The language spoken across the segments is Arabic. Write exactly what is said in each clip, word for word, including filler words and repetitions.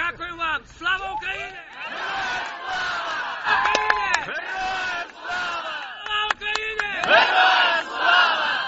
Дякую вам! Слава Україні! Героям слава! Слава Україні! Героям слава!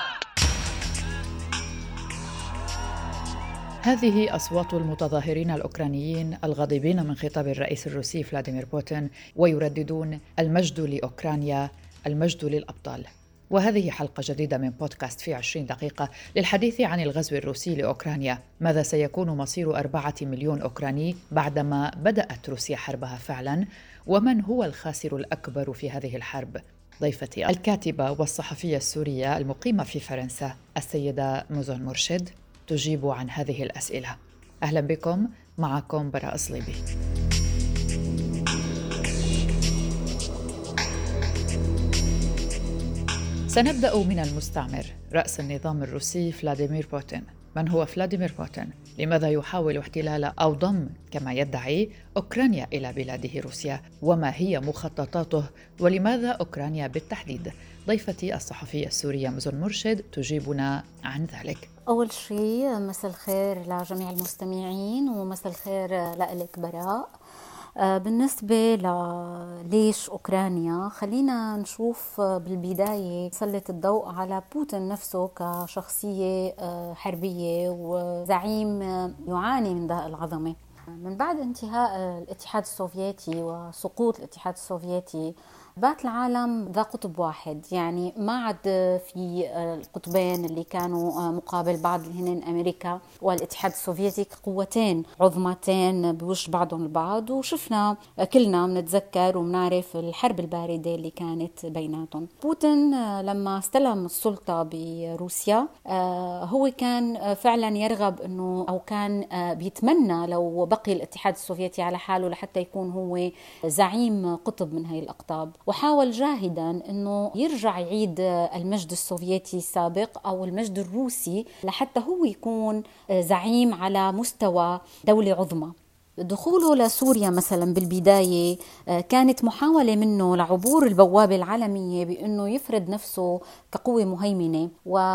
هذه أصوات المتظاهرين الأوكرانيين الغاضبين من خطاب الرئيس الروسي فلاديمير بوتين ويرددون المجد لأوكرانيا، المجد للأبطال. وهذه حلقة جديدة من بودكاست في عشرين دقيقة للحديث عن الغزو الروسي لأوكرانيا. ماذا سيكون مصير أربعة مليون أوكراني بعدما بدأت روسيا حربها فعلا؟ ومن هو الخاسر الأكبر في هذه الحرب؟ ضيفتي الكاتبة والصحفية السورية المقيمة في فرنسا السيدة مزون مرشد تجيب عن هذه الأسئلة. أهلا بكم، معكم براء صليبي. سنبدأ من المستعمر، رأس النظام الروسي فلاديمير بوتين. من هو فلاديمير بوتين؟ لماذا يحاول احتلال أو ضم كما يدعي أوكرانيا إلى بلاده روسيا؟ وما هي مخططاته؟ ولماذا أوكرانيا بالتحديد؟ ضيفتي الصحفية السورية مزون مرشد تجيبنا عن ذلك. أول شيء مساء الخير لجميع المستمعين ومساء الخير لك براء. بالنسبة لليش أوكرانيا، خلينا نشوف بالبداية سلط الضوء على بوتين نفسه كشخصية حربية وزعيم يعاني من داء العظمة. من بعد انتهاء الاتحاد السوفيتي وسقوط الاتحاد السوفيتي بات العالم ذا قطب واحد، يعني ما عاد في القطبين اللي كانوا مقابل بعض اللي هن أمريكا والاتحاد السوفيتي قوتين عظمتين بوش بعضهم البعض. وشفنا كلنا منتذكر ومنعرف الحرب الباردة اللي كانت بيناتهم. بوتين لما استلم السلطة بروسيا هو كان فعلا يرغب انه او كان بيتمنى لو بقي الاتحاد السوفيتي على حاله لحتى يكون هو زعيم قطب من هاي الأقطاب، وحاول جاهدا أنه يرجع يعيد المجد السوفيتي السابق أو المجد الروسي لحتى هو يكون زعيم على مستوى دولة عظمى. دخوله لسوريا مثلا بالبداية كانت محاولة منه لعبور البوابة العالمية بأنه يفرض نفسه كقوة مهيمنة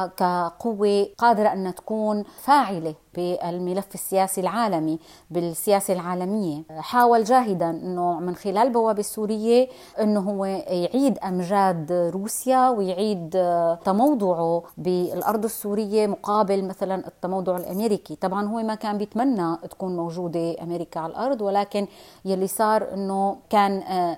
وكقوة قادرة أن تكون فاعلة بالملف السياسي العالمي بالسياسة العالمية. حاول جاهدا أنه من خلال البوابة السورية أنه هو يعيد أمجاد روسيا ويعيد تموضعه بالأرض السورية مقابل مثلا التموضع الأمريكي. طبعا هو ما كان بيتمنى تكون موجودة أمريكا على الأرض، ولكن يلي صار أنه كان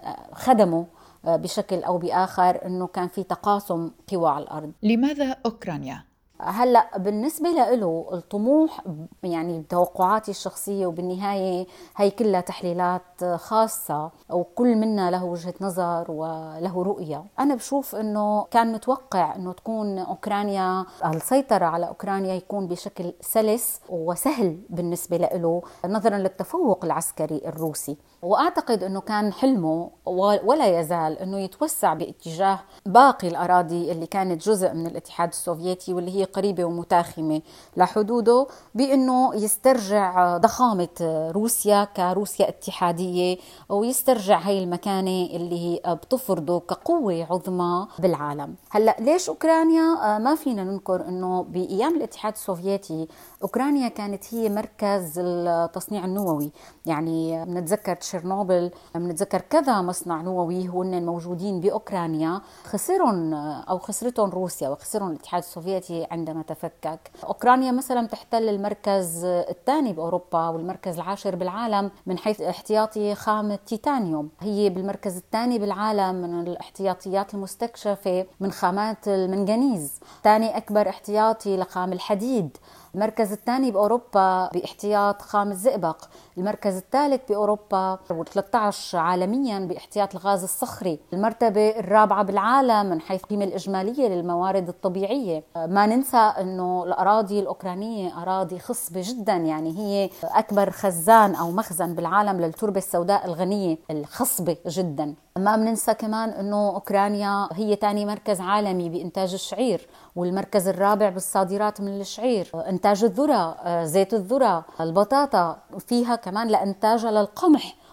خدمه بشكل أو بآخر أنه كان في تقاسم قوى على الأرض. لماذا أوكرانيا؟ هلأ بالنسبة له الطموح، يعني توقعاتي الشخصية وبالنهاية هي كلها تحليلات خاصة وكل منا له وجهة نظر وله رؤية. أنا بشوف أنه كان متوقع أنه تكون أوكرانيا السيطرة على أوكرانيا يكون بشكل سلس وسهل بالنسبة له نظرا للتفوق العسكري الروسي، وأعتقد أنه كان حلمه ولا يزال أنه يتوسع باتجاه باقي الأراضي اللي كانت جزء من الاتحاد السوفيتي واللي هي قريبة ومتاخمة لحدوده، بأنه يسترجع ضخامة روسيا كروسيا اتحادية ويسترجع هاي المكانة اللي هي بتفرضه كقوة عظمى بالعالم. هلأ ليش أوكرانيا؟ ما فينا ننكر أنه بأيام الاتحاد السوفيتي أوكرانيا كانت هي مركز التصنيع النووي، يعني بنتذكر تشيرنوبل، بنتذكر كذا مصنع نووي هن موجودين بأوكرانيا خسرهم أو خسرتهم روسيا وخسرهم الاتحاد السوفيتي عندما تفكك. أوكرانيا مثلا تحتل المركز الثاني بأوروبا والمركز العاشر بالعالم من حيث احتياطي خام التيتانيوم، هي بالمركز الثاني بالعالم من الاحتياطيات المستكشفة من خامات المنغنيز، ثاني أكبر احتياطي لخام الحديد، المركز الثاني بأوروبا باحتياط خام الزئبق، المركز الثالث بأوروبا وثلاثة عشر عالميا باحتياط الغاز الصخري، المرتبة الرابعة بالعالم من حيث القيمة الإجمالية للموارد الطبيعية. ما ننسى أنه الأراضي الأوكرانية أراضي خصبة جدا، يعني هي أكبر خزان أو مخزن بالعالم للتربة السوداء الغنية الخصبة جدا. ما بننسى كمان أنه أوكرانيا هي ثاني مركز عالمي بإنتاج الشعير والمركز الرابع بالصادرات من الشعير، إنتاج الذرة، زيت الذرة، البطاطا، فيها كمان لإنتاجها للقمح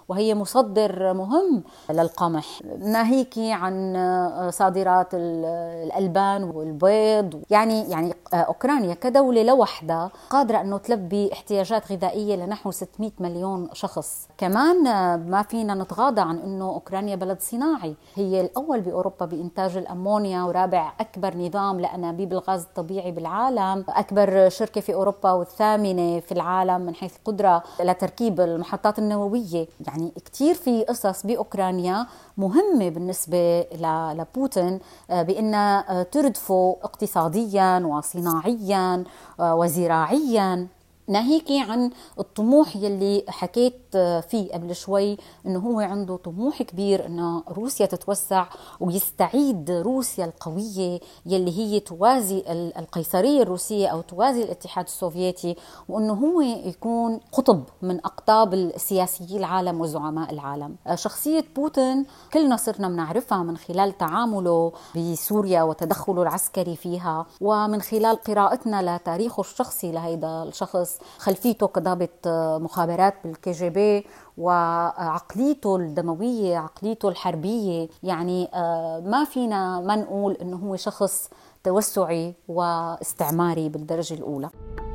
وهي مصدر مهم للقمح، ناهيك عن صادرات الألبان والبيض. يعني يعني أوكرانيا كدولة لوحدها قادرة أنه تلبي احتياجات غذائية لنحو ستمئة مليون شخص. كمان ما فينا نتغاضى عن أنه أوكرانيا بلد صناعي، هي الأول بأوروبا بإنتاج الأمونيا ورابع أكبر نظام لأنابيب الغاز الطبيعي بالعالم، أكبر شركة في أوروبا والثامنة في العالم من حيث القدرة لتركيب المحطات النووية. يعني كتير في قصص بأوكرانيا مهمة بالنسبة لبوتين بأن تردفه اقتصاديا وصناعيا وزراعيا، ناهيك عن الطموح يلي حكيت فيه قبل شوي، انه هو عنده طموح كبير انه روسيا تتوسع ويستعيد روسيا القوية يلي هي توازي القيصرية الروسية او توازي الاتحاد السوفيتي، وانه هو يكون قطب من اقطاب السياسيي العالم وزعماء العالم. شخصية بوتين كلنا صرنا بنعرفها من خلال تعامله بسوريا وتدخله العسكري فيها، ومن خلال قراءتنا لتاريخه الشخصي لهيدا الشخص، خلفيته كضابط مخابرات بالكي جي بي وعقليته الدموية، عقليته الحربية. يعني ما فينا ما نقول إنه هو شخص توسعي واستعماري بالدرجة الأولى.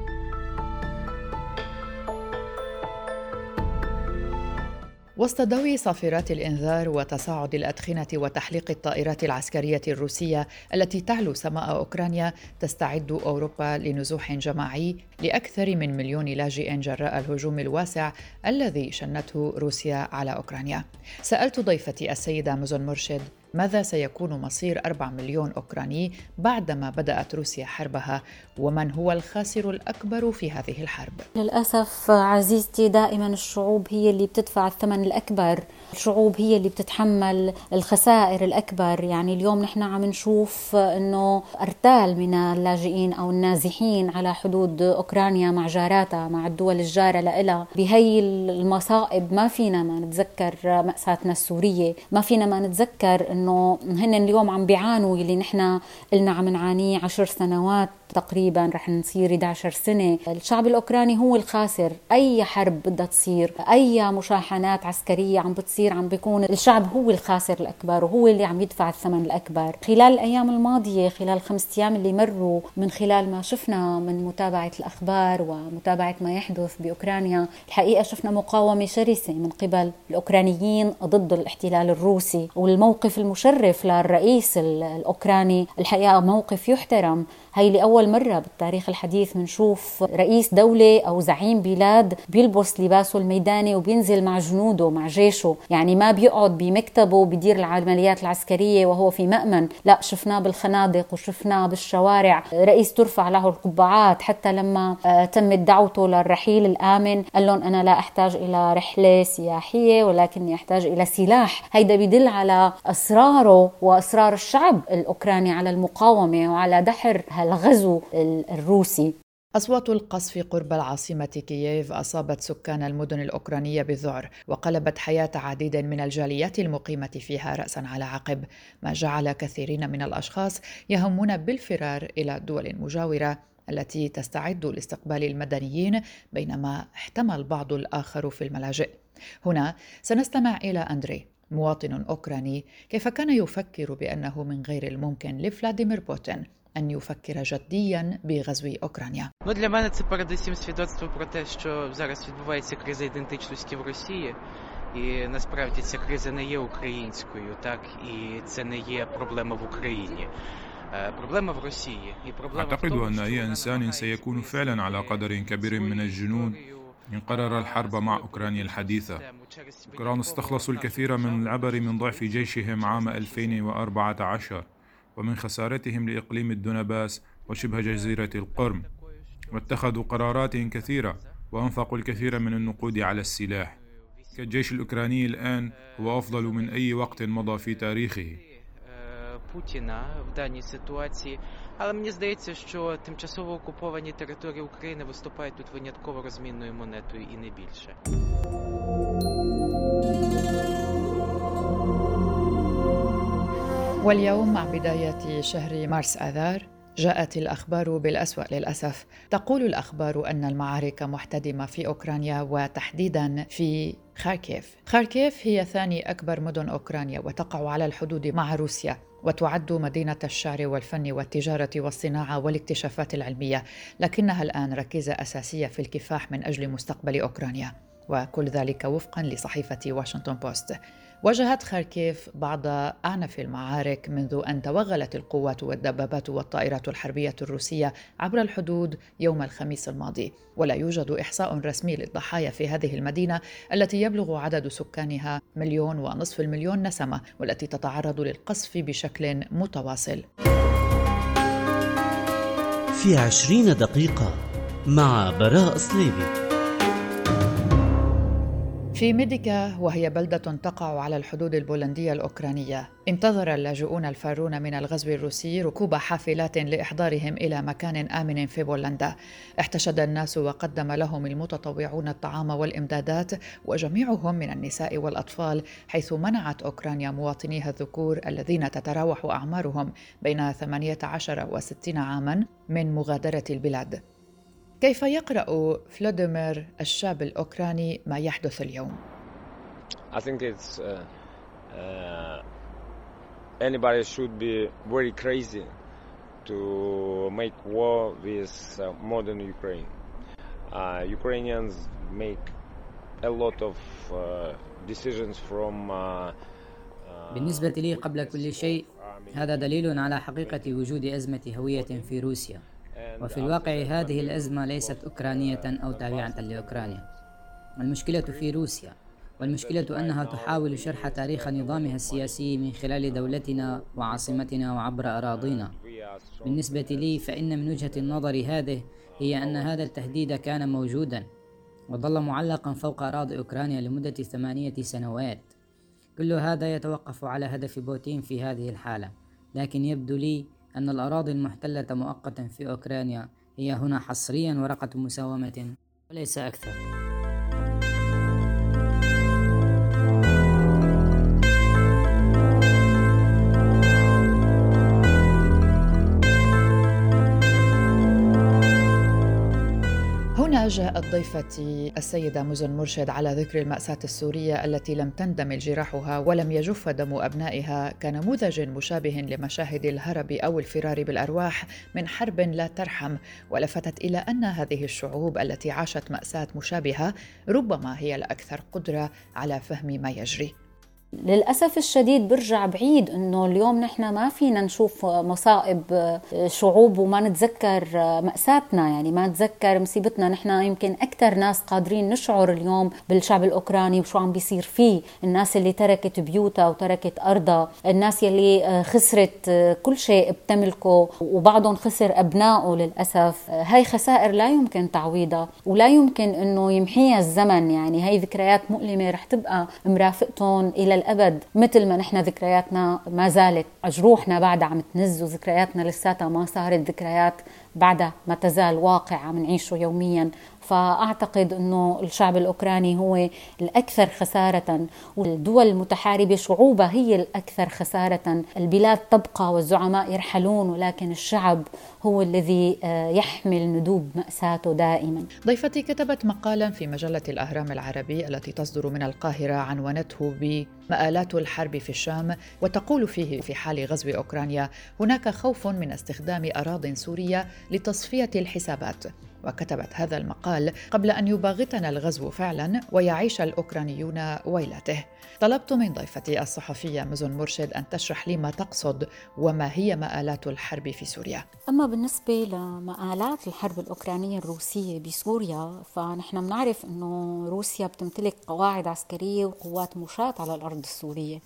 وسط ضوء صافرات الإنذار وتصاعد الأدخنة وتحليق الطائرات العسكرية الروسية التي تعلو سماء أوكرانيا، تستعد أوروبا لنزوح جماعي لأكثر من مليون لاجئ جراء الهجوم الواسع الذي شنته روسيا على أوكرانيا. سألت ضيفتي السيدة مزن مرشد ماذا سيكون مصير أربعة مليون أوكراني بعدما بدأت روسيا حربها، ومن هو الخاسر الأكبر في هذه الحرب؟ للأسف عزيزتي دائما الشعوب هي اللي بتدفع الثمن الأكبر، الشعوب هي اللي بتتحمل الخسائر الأكبر. يعني اليوم نحن عم نشوف أنه أرتال من اللاجئين أو النازحين على حدود أوكرانيا مع جاراتها، مع الدول الجارة لإلها. بهي المصائب ما فينا ما نتذكر مأساتنا السورية، ما فينا ما نتذكر أنه هن اليوم عم بيعانوا اللي نحن قلنا عم نعانيه عشر سنوات تقريبا، رح نصير إحدى عشرة سنة. الشعب الأوكراني هو الخاسر. أي حرب بدها تصير، أي مشاحنات عسكرية عم بتصير، عم بيكون الشعب هو الخاسر الأكبر وهو اللي عم يدفع الثمن الأكبر. خلال الأيام الماضية، خلال الخمسة أيام اللي مروا، من خلال ما شفنا من متابعة الأخبار ومتابعة ما يحدث بأوكرانيا، الحقيقة شفنا مقاومة شرسة من قبل الأوكرانيين ضد الاحتلال الروسي، والموقف المشرف للرئيس الأوكراني الحقيقة موقف يحترم. هاي لأول مرة بالتاريخ الحديث منشوف رئيس دولة أو زعيم بلاد بيلبس لباسه الميداني وبينزل مع جنوده مع جيشه، يعني ما بيقعد بمكتبه بيدير العمليات العسكرية وهو في مأمن، لا، شفناه بالخنادق وشفناه بالشوارع. رئيس ترفع له القبعات، حتى لما تمت دعوته للرحيل الآمن قال لهم أنا لا أحتاج إلى رحلة سياحية ولكني أحتاج إلى سلاح. هيدا بيدل على أسراره وأسرار الشعب الأوكراني على المقاومة وعلى دحر الغزو الروسي. أصوات القصف قرب العاصمة كييف أصابت سكان المدن الأوكرانية بالذعر، وقلبت حياة عديد من الجاليات المقيمة فيها رأساً على عقب، ما جعل كثيرين من الأشخاص يهمون بالفرار إلى الدول المجاورة التي تستعد لاستقبال المدنيين، بينما احتمى البعض الآخر في الملاجئ. هنا سنستمع إلى أندري، مواطن أوكراني، كيف كان يفكر بأنه من غير الممكن لفلاديمير بوتين أن يفكر جدياً بغزو أوكرانيا. Ну, для мене це передусім свідоцтво про те, що зараз відбувається криза ідентичності в Росії. І насправді ця криза не є українською, так, і це не є проблема в Україні. проблема в Росії. أعتقد أن أي إنسان سيكون فعلاً على قدر كبير من الجنون إن قرر الحرب مع أوكرانيا الحديثة. أوكران استخلصوا الكثير من العبر من ضعف جيشهم عام ألفين وأربعة عشر ومن خسارتهم لإقليم الدونباس وشبه جزيرة القرم، واتخذوا قرارات كثيرة وأنفقوا الكثير من النقود على السلاح. الجيش الأوكراني الآن هو أفضل من أي وقت مضى في تاريخه. Путіна в даній ситуації, але мені здається, що тимчасово окуповані території України виступають тут винятково розмінною монетою і не більше. واليوم مع بداية شهر مارس آذار جاءت الأخبار بالأسوأ للأسف. تقول الأخبار أن المعارك محتدمة في أوكرانيا وتحديداً في خاركيف. خاركيف هي ثاني أكبر مدن أوكرانيا وتقع على الحدود مع روسيا، وتعد مدينة الشعر والفن والتجارة والصناعة والاكتشافات العلمية، لكنها الآن ركيزة أساسية في الكفاح من أجل مستقبل أوكرانيا، وكل ذلك وفقاً لصحيفة واشنطن بوست. واجهت خاركيف بعض أعنف المعارك منذ أن توغلت القوات والدبابات والطائرات الحربية الروسية عبر الحدود يوم الخميس الماضي، ولا يوجد إحصاء رسمي للضحايا في هذه المدينة التي يبلغ عدد سكانها مليون ونصف المليون نسمة، والتي تتعرض للقصف بشكل متواصل. في عشرين دقيقة مع براء صليبي. في ميديكا، وهي بلدة تقع على الحدود البولندية الأوكرانية، انتظر اللاجئون الفارون من الغزو الروسي ركوب حافلات لإحضارهم إلى مكان آمن في بولندا. احتشد الناس وقدم لهم المتطوعون الطعام والإمدادات، وجميعهم من النساء والأطفال، حيث منعت أوكرانيا مواطنيها الذكور الذين تتراوح أعمارهم بين ثمانية عشر وستين عاماً من مغادرة البلاد. كيف يقرأ فلاديمير الشاب الأوكراني ما يحدث اليوم؟ I think it's uh, uh, anybody should be very crazy to make war with uh, modern Ukraine. Uh, Ukrainians make a lot of uh, decisions from uh, بالنسبة لي قبل كل شيء هذا دليل على حقيقة وجود أزمة هوية في روسيا، وفي الواقع هذه الأزمة ليست أوكرانية أو تابعة لأوكرانيا. المشكلة في روسيا، والمشكلة أنها تحاول شرح تاريخ نظامها السياسي من خلال دولتنا وعاصمتنا وعبر أراضينا. بالنسبة لي فإن من وجهة النظر هذه هي أن هذا التهديد كان موجودا وظل معلقا فوق أراضي أوكرانيا لمدة ثمانية سنوات. كل هذا يتوقف على هدف بوتين في هذه الحالة، لكن يبدو لي أن الأراضي المحتلة مؤقتا في أوكرانيا هي هنا حصريا ورقة مساومة وليس أكثر. هنا جاءت ضيفتي السيدة مزن مرشد على ذكر المأساة السورية التي لم تندمل جراحها ولم يجف دم أبنائها كنموذج مشابه لمشاهد الهرب أو الفرار بالأرواح من حرب لا ترحم، ولفتت إلى أن هذه الشعوب التي عاشت مأساة مشابهة ربما هي الأكثر قدرة على فهم ما يجري. للأسف الشديد برجع بعيد إنه اليوم نحن ما فينا نشوف مصائب شعوب وما نتذكر مأساتنا، يعني ما نتذكر مصيبتنا. نحن يمكن أكثر ناس قادرين نشعر اليوم بالشعب الأوكراني وشو عم بيصير فيه، الناس اللي تركت بيوتها وتركت أرضها، الناس اللي خسرت كل شيء بتملكه وبعضهم خسر أبنائه. للأسف هاي خسائر لا يمكن تعويضها ولا يمكن إنه يمحيها الزمن، يعني هاي ذكريات مؤلمة رح تبقى مرافقتهم إلى الأبد، مثل ما نحن ذكرياتنا ما زالت جروحنا بعدها عم تنز وذكرياتنا لساتها ما صارت ذكريات بعدها ما تزال واقع عم نعيشه يوميا. فأعتقد أنه الشعب الأوكراني هو الأكثر خسارة، والدول المتحاربة شعوبها هي الأكثر خسارة. البلاد تبقى والزعماء يرحلون، ولكن الشعب هو الذي يحمل ندوب مأساته دائما. ضيفتي كتبت مقالا في مجلة الأهرام العربي التي تصدر من القاهرة عنونته بمآلات الحرب في الشام، وتقول فيه: في حال غزو أوكرانيا هناك خوف من استخدام أراضٍ سورية لتصفية الحسابات. وكتبت هذا المقال قبل أن يباغتنا الغزو فعلا ويعيش الأوكرانيون ويلته. طلبت من ضيفتي الصحفية مزن مرشد أن تشرح لي ما تقصد وما هي مآلات الحرب في سوريا. أما بالنسبة لمآلات الحرب الأوكرانية الروسية بسوريا، فنحن بنعرف أنه روسيا بتمتلك قواعد عسكرية وقوات مشاة على الأرض السورية.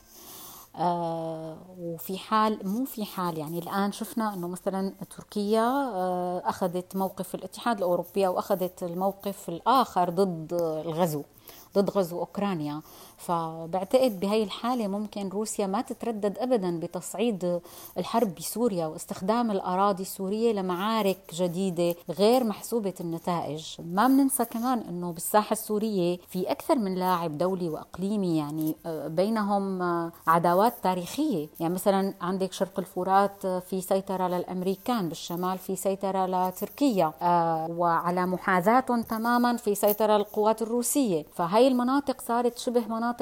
آه وفي حال مو في حال يعني الآن شفنا أنه مثلا تركيا آه أخذت موقف الاتحاد الأوروبي وأخذت الموقف الآخر ضد الغزو، ضد غزو أوكرانيا. فبعتقد بهاي الحالة ممكن روسيا ما تتردد أبدا بتصعيد الحرب بسوريا واستخدام الأراضي السورية لمعارك جديدة غير محسوبة النتائج. ما بننسى كمان أنه بالساحة السورية في أكثر من لاعب دولي وأقليمي، يعني بينهم عداوات تاريخية. يعني مثلا عندك شرق الفرات في سيطرة للأمريكان، بالشمال في سيطرة لتركيا، وعلى محاذاتهم تماما في سيطرة القوات الروسية. فهي المناطق صارت شبه مناطق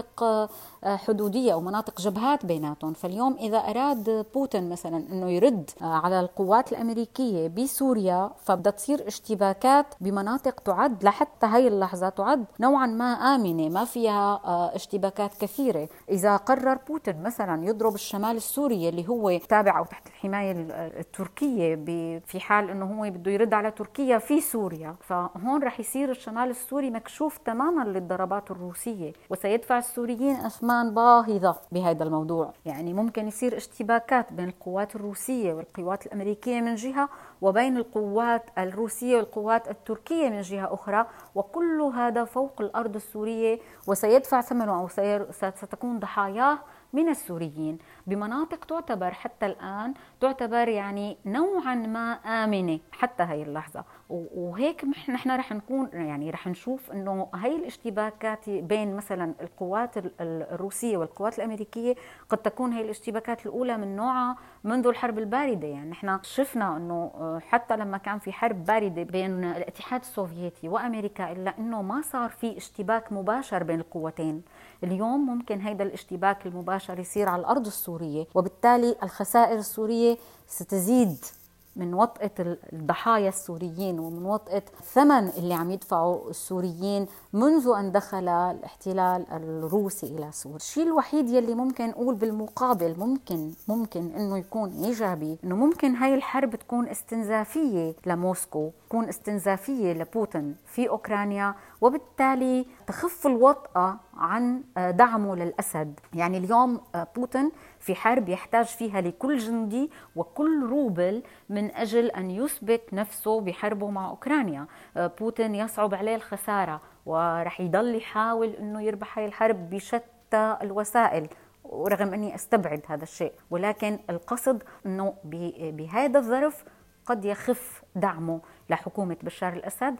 حدودية أو مناطق جبهات بيناتهم. فاليوم إذا أراد بوتين مثلا أنه يرد على القوات الأمريكية بسوريا، فبدأ تصير اشتباكات بمناطق تعد لحتى هاي اللحظة تعد نوعا ما آمنة، ما فيها اشتباكات كثيرة. إذا قرر بوتين مثلا يضرب الشمال السوري اللي هو تابع أو تحت الحماية التركية في حال أنه هو بده يرد على تركيا في سوريا، فهون رح يصير الشمال السوري مكشوف تماما للضربات الروسية، وسيدفع السوريين أثمان باهظة بهذا الموضوع. يعني ممكن يصير اشتباكات بين القوات الروسية والقوات الأمريكية من جهة، وبين القوات الروسية والقوات التركية من جهة أخرى، وكل هذا فوق الأرض السورية، وسيدفع ثمنه أو ستكون ضحاياه من السوريين بمناطق تعتبر حتى الآن تعتبر يعني نوعا ما آمنة حتى هاي اللحظة. وهيك نحن رح نكون يعني رح نشوف انه هاي الاشتباكات بين مثلا القوات الروسية والقوات الأمريكية قد تكون هاي الاشتباكات الأولى من نوعها منذ الحرب الباردة. يعني نحن شفنا انه حتى لما كان في حرب باردة بين الاتحاد السوفيتي وأمريكا إلا انه ما صار في اشتباك مباشر بين القوتين. اليوم ممكن هيدا الاشتباك المباشر يصير على الأرض السورية، وبالتالي الخسائر السورية ستزيد من وطأة الضحايا السوريين ومن وطأة الثمن اللي عم يدفعوا السوريين منذ أن دخل الاحتلال الروسي إلى سوريا. الشيء الوحيد يلي ممكن نقول بالمقابل ممكن ممكن إنه يكون إيجابي، إنه ممكن هاي الحرب تكون استنزافية لموسكو، تكون استنزافية لبوتين في أوكرانيا، وبالتالي تخف الوطأة عن دعمه للأسد. يعني اليوم بوتين في حرب يحتاج فيها لكل جندي وكل روبل من أجل أن يثبت نفسه بحربه مع أوكرانيا. بوتين يصعب عليه الخسارة ورح يضل يحاول أنه يربح هاي الحرب بشتى الوسائل، ورغم أني أستبعد هذا الشيء، ولكن القصد أنه بهذا الظرف قد يخف دعمه لحكومة بشار الأسد،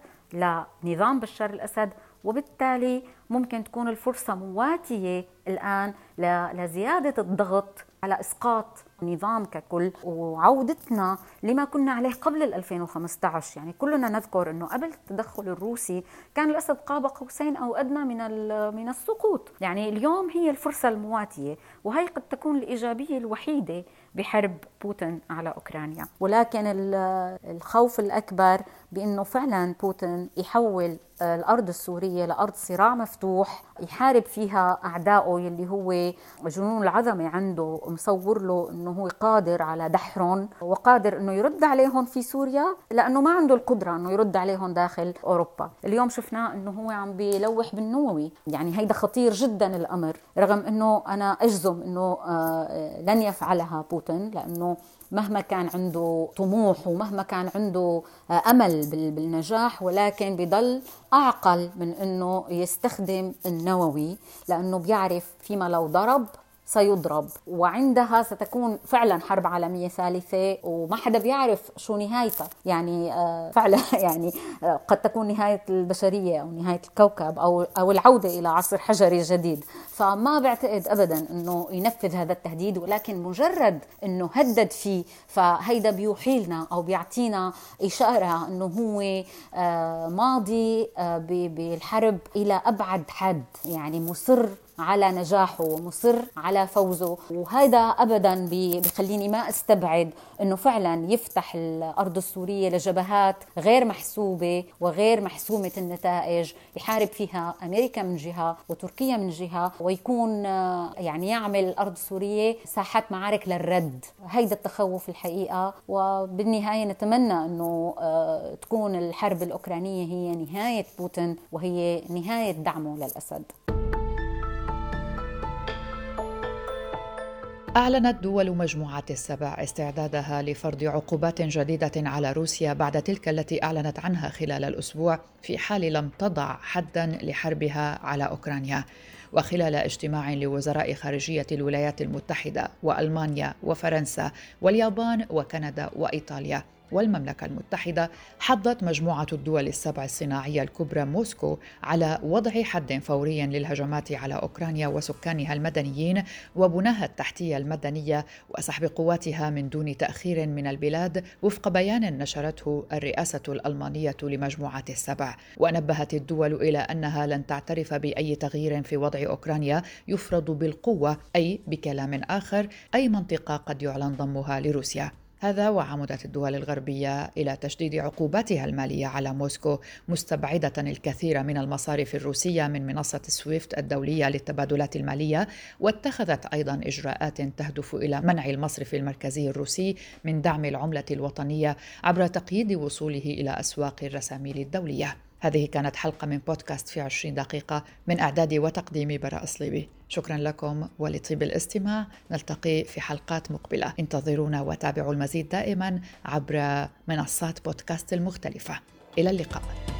لنظام بشار الأسد، وبالتالي ممكن تكون الفرصة مواتية الآن لزيادة الضغط على إسقاط النظام ككل وعودتنا لما كنا عليه قبل ألفين وخمسة عشر. يعني كلنا نذكر أنه قبل التدخل الروسي كان الأسد قاب قوسين أو أدنى من من السقوط. يعني اليوم هي الفرصة المواتية، وهي قد تكون الإيجابية الوحيدة بحرب بوتين على أوكرانيا. ولكن الخوف الأكبر بأنه فعلا بوتين يحول الأرض السورية لأرض صراع مفتوح يحارب فيها أعدائه اللي هو جنون العظمة عنده، مصور له أنه هو قادر على دحرهم وقادر أنه يرد عليهم في سوريا، لأنه ما عنده القدرة أنه يرد عليهم داخل أوروبا. اليوم شفنا أنه هو عم بيلوح بالنووي، يعني هيدا خطير جدا الأمر، رغم أنه أنا أجزم أنه لن يفعلها بوتين، لأنه مهما كان عنده طموح ومهما كان عنده أمل بالنجاح، ولكن بيضل أعقل من أنه يستخدم النووي، لأنه بيعرف فيما لو ضرب سيضرب، وعندها ستكون فعلا حرب عالمية ثالثة وما حدا بيعرف شو نهايتها. يعني فعلا يعني قد تكون نهاية البشرية أو نهاية الكوكب أو أو العودة إلى عصر حجري جديد. فما بعتقد أبدا أنه ينفذ هذا التهديد، ولكن مجرد أنه هدد فيه فهيدا بيوحيلنا أو بيعطينا إشارة أنه هو ماضي بالحرب إلى أبعد حد، يعني مصر على نجاحه ومصر على فوزه. وهذا أبدا بيخليني ما استبعد أنه فعلا يفتح الأرض السورية لجبهات غير محسوبة وغير محسومة النتائج، يحارب فيها أمريكا من جهة وتركيا من جهة، ويكون يعني يعمل الأرض السورية ساحات معارك للرد. هيدا التخوف الحقيقة، وبالنهاية نتمنى أنه تكون الحرب الأوكرانية هي نهاية بوتين وهي نهاية دعمه للأسد. أعلنت دول مجموعة السبع استعدادها لفرض عقوبات جديدة على روسيا بعد تلك التي أعلنت عنها خلال الأسبوع في حال لم تضع حداً لحربها على أوكرانيا. وخلال اجتماع لوزراء خارجية الولايات المتحدة وألمانيا وفرنسا واليابان وكندا وإيطاليا والمملكة المتحدة، حضت مجموعة الدول السبع الصناعية الكبرى موسكو على وضع حد فوري للهجمات على أوكرانيا وسكانها المدنيين وبناها التحتية المدنية وسحب قواتها من دون تأخير من البلاد، وفق بيان نشرته الرئاسة الألمانية لمجموعة السبع. ونبهت الدول إلى أنها لن تعترف بأي تغيير في وضع أوكرانيا يفرض بالقوة، أي بكلام آخر أي منطقة قد يعلن ضمها لروسيا. هذا وعمدت الدول الغربية إلى تشديد عقوباتها المالية على موسكو، مستبعدة الكثير من المصارف الروسية من منصة سويفت الدولية للتبادلات المالية، واتخذت أيضا إجراءات تهدف إلى منع المصرف المركزي الروسي من دعم العملة الوطنية عبر تقييد وصوله إلى أسواق الرساميل الدولية. هذه كانت حلقة من بودكاست في عشرين دقيقة من إعدادي وتقديمي براء صليبي. شكرا لكم ولطيب الاستماع. نلتقي في حلقات مقبلة. انتظرونا وتابعوا المزيد دائما عبر منصات بودكاست المختلفة. إلى اللقاء.